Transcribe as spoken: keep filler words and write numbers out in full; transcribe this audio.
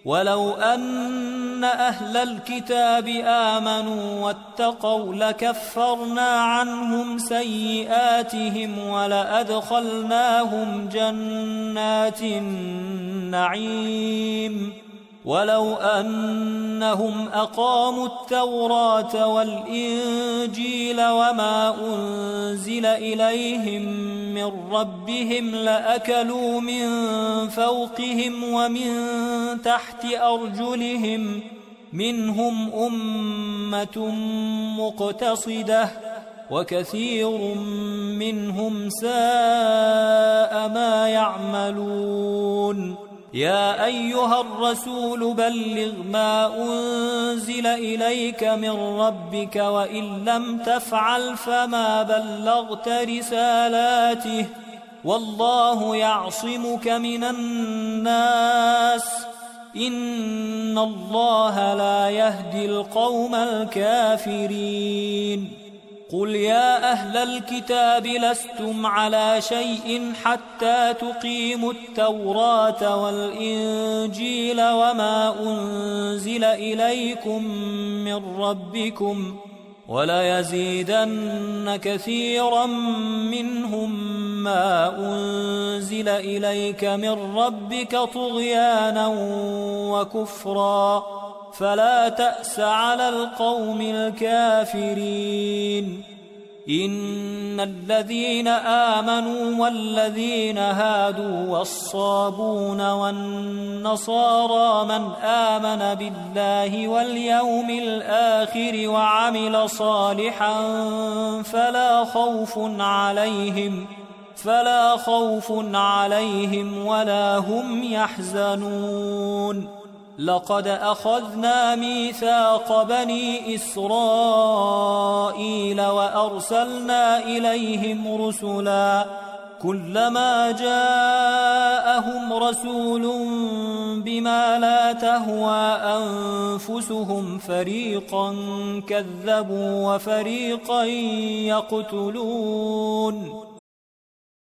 ولو أن أهل الكتاب آمنوا واتقوا لكفرنا عنهم سيئاتهم ولأدخلناهم جنات النعيم ولو أنهم أقاموا التوراة والإنجيل وما أنزل إليهم من ربهم لأكلوا من فوقهم ومن تحت أرجلهم منهم أمة مقتصدة وكثير منهم ساء ما يعملون يا أيها الرسول بلغ ما أنزل إليك من ربك وإن لم تفعل فما بلغت رسالاته والله يعصمك من الناس إن الله لا يهدي القوم الكافرين قل يا أهل الكتاب لستم على شيء حتى تقيموا التوراة والإنجيل وما أنزل إليكم من ربكم وليزيدن كثيرا منهم ما أنزل إليك من ربك طغيانا وكفرا فلا تأس على القوم الكافرين إن الذين آمنوا والذين هادوا والصابون والنصارى من آمن بالله واليوم الآخر وعمل صالحا فلا خوف عليهم فلا خوف عليهم ولا هم يحزنون لقد أخذنا ميثاق بني إسرائيل وأرسلنا إليهم رسلا كلما جاءهم رسول بما لا تهوى أنفسهم فريقا كذبوا وفريقا يقتلون